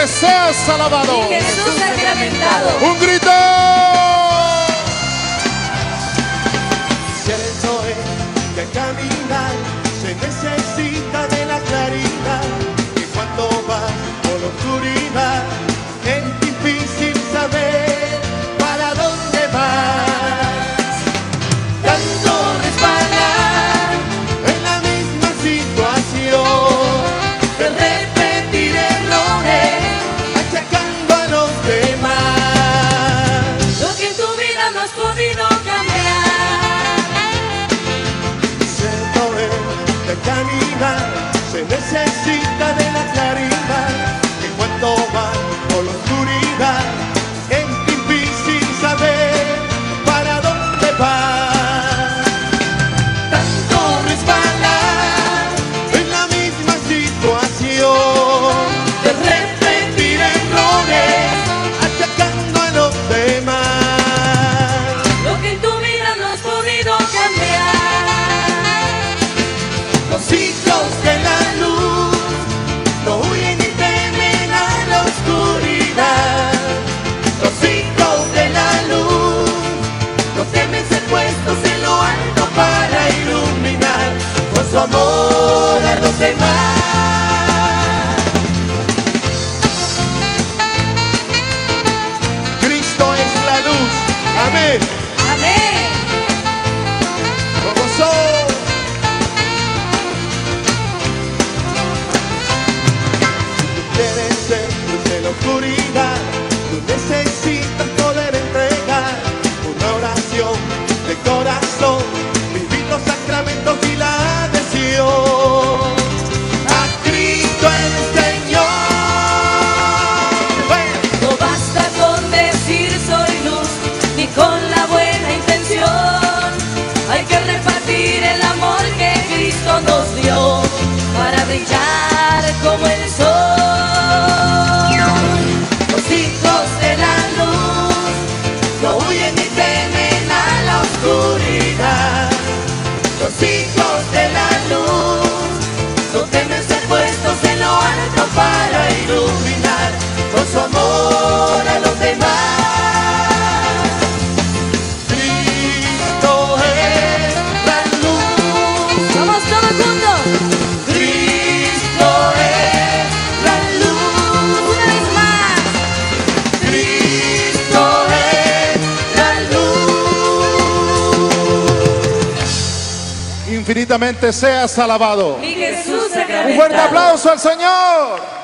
Infinitamente seas alabado. Mi Jesús sacramentado. Un grito. Cierto es que al caminar se necesita de la claridad, que cuando vas por la oscuridad es difícil saber para dónde vas. Tanto resbalar en la misma situación, de repetir errores, achacando a los demás. Lo que en tu vida no has podido cambiar. Caminar se necesita de la claridad, que cuando vas por la oscuridad es difícil saber para dónde vas. Tanto resbalar en la misma situación, de repetir errores, achacando a los demás. Lo que en tu vida no has podido cambiar. Los hijos de la luz no huyen ni temen a la oscuridad. Los hijos de la luz no temen ser puestos en lo alto para iluminar con su amor a los demás. Cristo es la luz. Amén. Amén. Como soy. Quieres ser luz de la oscuridad, tú necesitas poder entregar una oración de corazón, vivir los sacramentos y la adhesión a Cristo el Señor. No basta con decir soy luz, ni con la buena intención. Hay que repartir el amor que Cristo nos dio para brillar como el sol. Los hijos de la luz no huyen ni temen a la oscuridad. Los hijos de la luz no temen ser puestos en lo alto para iluminar con su amor a los demás. Cristo es la luz. Vamos todos juntos. Cristo es la luz. Una vez más. Cristo es la luz. Infinitamente seas alabado. Mi Jesús Un sacramentado. fuerte aplauso al Señor.